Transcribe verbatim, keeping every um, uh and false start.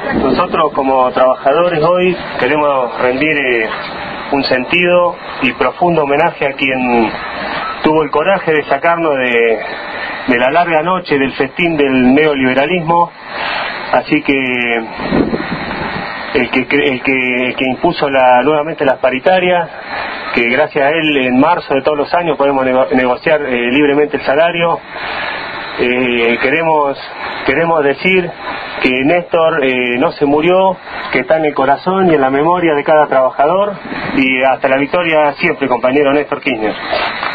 Nosotros como trabajadores hoy queremos rendir eh, un sentido y profundo homenaje a quien tuvo el coraje de sacarnos de, de la larga noche del festín del neoliberalismo. Así que el que, el que, el que impuso la, nuevamente las paritarias, que gracias a él en marzo de todos los años podemos nego negociar eh, libremente el salario. Eh, queremos queremos decir que Néstor eh, no se murió, que está en el corazón y en la memoria de cada trabajador, y hasta la victoria siempre, compañero Néstor Kirchner.